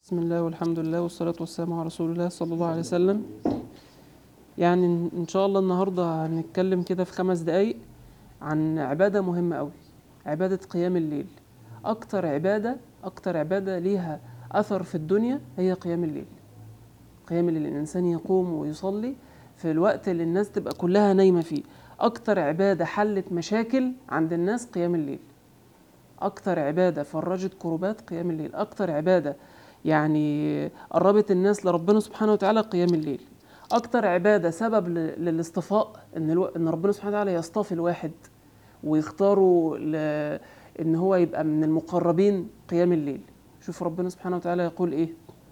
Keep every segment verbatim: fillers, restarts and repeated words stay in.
بسم الله والحمد لله والصلاة والسلام على رسول الله صلى الله عليه وسلم. يعني إن شاء الله النهاردة هنتكلم كده في خمس دقايق عن عبادة مهمة أوي، عبادة قيام الليل. أكتر عبادة أكتر عبادة ليها أثر في الدنيا هي قيام الليل. قيام الليل، الإنسان يقوم ويصلي في الوقت اللي الناس تبقى كلها نايمة فيه. أكتر عبادة حلت مشاكل عند الناس قيام الليل. أكتر عبادة فرجت كروبات قيام الليل. أكتر عبادة يعني قربت الناس لربنا سبحانه وتعالى قيام الليل. أكتر عبادة سبب للاصطفاء، إن, الو... إن ربنا سبحانه وتعالى يصطفي الواحد ويختاره ل... إن هو يبقى من المقربين قيام الليل. شوف ربنا سبحانه وتعالى يقول إيه: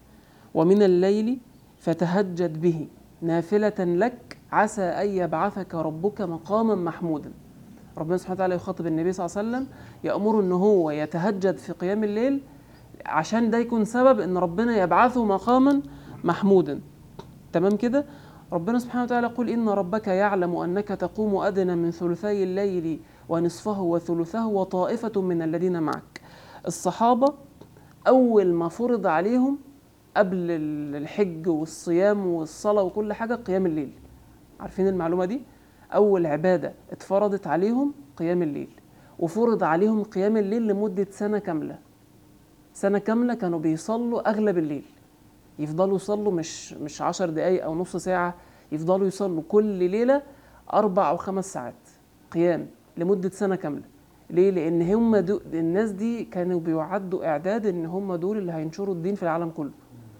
ومن الليل فتهجد به نافلة لك عسى أن يبعثك ربك مقاما محمودا. ربنا سبحانه وتعالى يخاطب النبي صلى الله عليه وسلم، يأمره إن هو يتهجد في قيام الليل عشان ده يكون سبب إن ربنا يبعثه مقاما محمودا. تمام كده؟ ربنا سبحانه وتعالى يقول: إن ربك يعلم أنك تقوم أدنى من ثلثي الليل ونصفه وثلثه وطائفة من الذين معك. الصحابة أول ما فرض عليهم قبل الحج والصيام والصلاة وكل حاجة قيام الليل. عارفين المعلومة دي؟ أول عبادة اتفرضت عليهم قيام الليل، وفرض عليهم قيام الليل لمدة سنة كاملة. سنة كاملة كانوا بيصلوا أغلب الليل، يفضلوا يصلوا مش مش عشر دقايق أو نص ساعة، يفضلوا يصلوا كل ليلة أربع أو خمس ساعات قيام لمدة سنة كاملة. ليه؟ لأن هم دو الناس دي كانوا بيعدوا إعداد إن هم دول اللي هينشروا الدين في العالم كله.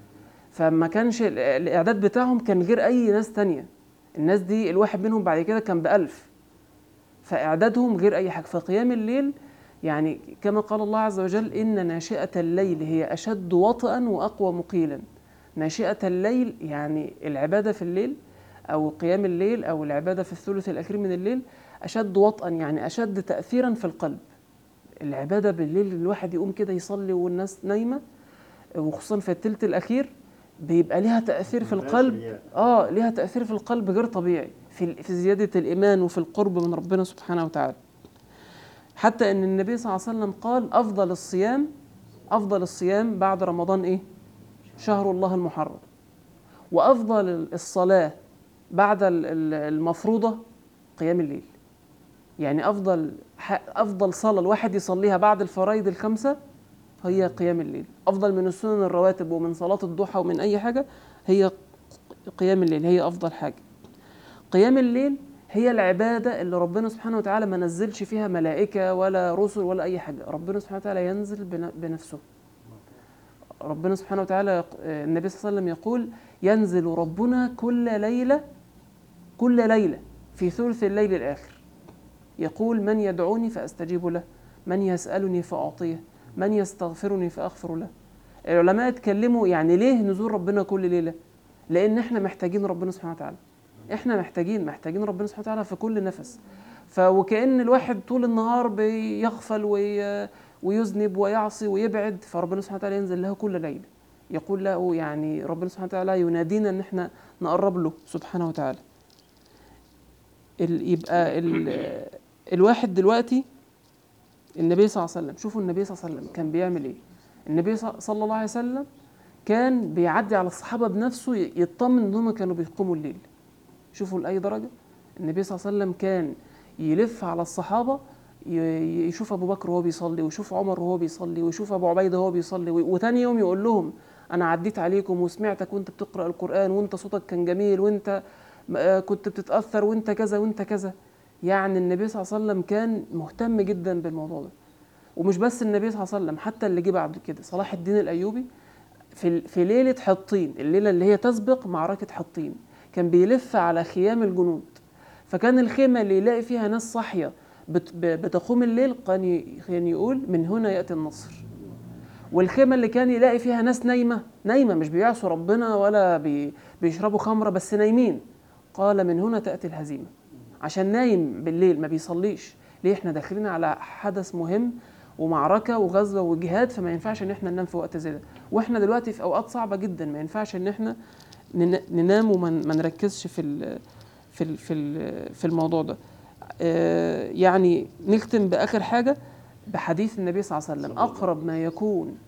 فما كانش الإعداد بتاعهم كان غير أي ناس تانية. الناس دي الواحد منهم بعد كده كان بألف، فإعدادهم غير أي حاجة. فقيام الليل يعني كما قال الله عز وجل: إن ناشئة الليل هي أشد وطئا وأقوى مقيلا. ناشئة الليل يعني العبادة في الليل أو قيام الليل أو العبادة في الثلث الأخير من الليل أشد وطئا، يعني أشد تأثيرا في القلب. العبادة بالليل الواحد يقوم كده يصلي والناس نايمة، وخصوصا في الثلث الأخير بيبقى ليها تأثير في القلب. آه ليها تأثير في القلب غير طبيعي، في في زيادة الإيمان وفي القرب من ربنا سبحانه وتعالى. حتى إن النبي صلى الله عليه وسلم قال: أفضل الصيام أفضل الصيام بعد رمضان إيه؟ شهر الله المحرم. وأفضل الصلاة بعد المفروضة قيام الليل. يعني أفضل أفضل صلاة الواحد يصليها بعد الفرائض الخمسة هي قيام الليل. أفضل من السنن الرواتب ومن صلاة الضحى ومن أي حاجة هي قيام الليل، هي أفضل حاجة. قيام الليل هي العبادة اللي ربنا سبحانه وتعالى ما نزلش فيها ملائكة ولا رسل ولا أي حاجة. ربنا سبحانه وتعالى ينزل بنفسه. ربنا سبحانه وتعالى، النبي صلى الله عليه وسلم يقول: ينزل ربنا كل ليلة كل ليلة في ثلث الليل الآخر، يقول: من يدعوني فأستجيب له، من يسألني فأعطيه، من يستغفرني فأغفر له. العلماء اتكلموا يعني ليه نزول ربنا كل ليلة؟ لأن احنا محتاجين ربنا سبحانه وتعالى. احنا محتاجين محتاجين ربنا سبحانه وتعالى في كل نفس. فوكأن الواحد طول النهار بيغفل وي... ويذنب ويعصي ويبعد، فربنا سبحانه وتعالى ينزل له كل ليلة، يقول له يعني ربنا سبحانه وتعالى ينادينا ان احنا نقرب له سبحانه وتعالى. ال... يبقى ال... الواحد دلوقتي، النبي صلى الله عليه وسلم، شوفوا النبي صلى الله عليه وسلم كان بيعمل ايه. النبي صلى الله عليه وسلم كان بيعدي على الصحابة بنفسه يطمن ان هم كانوا بيقوموا الليل. شوفوا لأي درجة النبي صلى الله عليه وسلم كان يلف على الصحابة، يشوف أبو بكر وهو بيصلي، ويشوف عمر وهو بيصلي، ويشوف أبو عبيدة وهو بيصلي، وتاني يوم يقول لهم: أنا عديت عليكم وسمعتك وانت بتقرأ القرآن، وانت صوتك كان جميل، وانت كنت بتتأثر، وانت كذا وانت كذا. يعني النبي صلى الله عليه وسلم كان مهتم جدا بالموضوع ده. ومش بس النبي صلى الله عليه وسلم، حتى اللي جه بعد كده صلاح الدين الأيوبي في في ليلة حطين، الليلة اللي هي تسبق معركة حطين، كان بيلف على خيام الجنود. فكان الخيمة اللي يلاقي فيها ناس صاحية بتقوم الليل كان يقول: من هنا يأتي النصر. والخيمة اللي كان يلاقي فيها ناس نايمة نايمة مش بيعصوا ربنا ولا بي بيشربوا خمرة بس نايمين، قال: من هنا تأتي الهزيمة. عشان نايم بالليل ما بيصليش. ليه؟ احنا داخلين على حدث مهم ومعركة وغزوة وجهاد، فما ينفعش ان احنا ننام في وقت زي ده. واحنا دلوقتي في اوقات صعبة جدا، ما ينفعش ان احنا ننام وما نركزش في ال في ال في ال في الموضوع ده. اه يعني نختم باخر حاجة بحديث النبي صلى الله عليه وسلم: اقرب ما يكون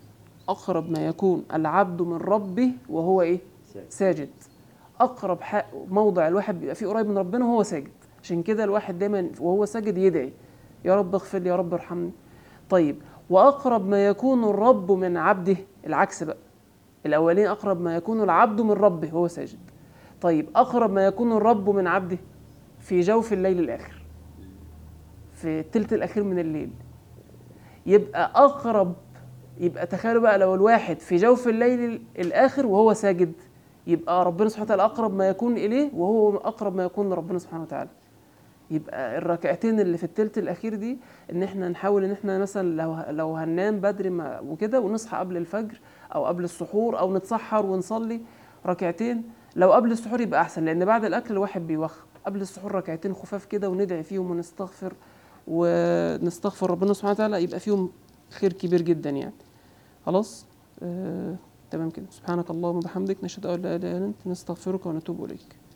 أقرب ما يكون العبد من ربه وهو إيه؟ ساجد. أقرب موضع الواحد بيبقى فيه قريب من ربنا وهو ساجد. عشان كده الواحد دايما وهو ساجد يدعي يا رب اغفر لي، يا رب ارحمني. طيب، وأقرب ما يكون الرب من عبده، العكس بقى، الأولين أقرب ما يكون العبد من ربه وهو ساجد. طيب، أقرب ما يكون الرب من عبده في جوف الليل الآخر، في الثلث الأخير من الليل. يبقى أقرب، يبقى تخيلوا بقى لو الواحد في جوف الليل الآخر وهو ساجد، يبقى ربنا سبحانه وتعالى أقرب ما يكون إليه وهو أقرب ما يكون لربنا سبحانه وتعالى. يبقى الركعتين اللي في الثلث الأخير دي، إن إحنا نحاول إن إحنا مثلا لو لو هننام بدري ما وكده ونصحى قبل الفجر أو قبل السحور أو نتسحر ونصلي ركعتين. لو قبل السحور يبقى أحسن، لأن بعد الأكل الواحد بيوخ. قبل السحور ركعتين خفاف كده وندعي فيهم ونستغفر ونستغفر ربنا سبحانه وتعالى، يبقى فيهم خير كبير جدا يعني. خلاص، آه، تمام كده. سبحانك اللهم وبحمدك، نشهد أن لا إله إلا أنت، نستغفرك ونتوب إليك.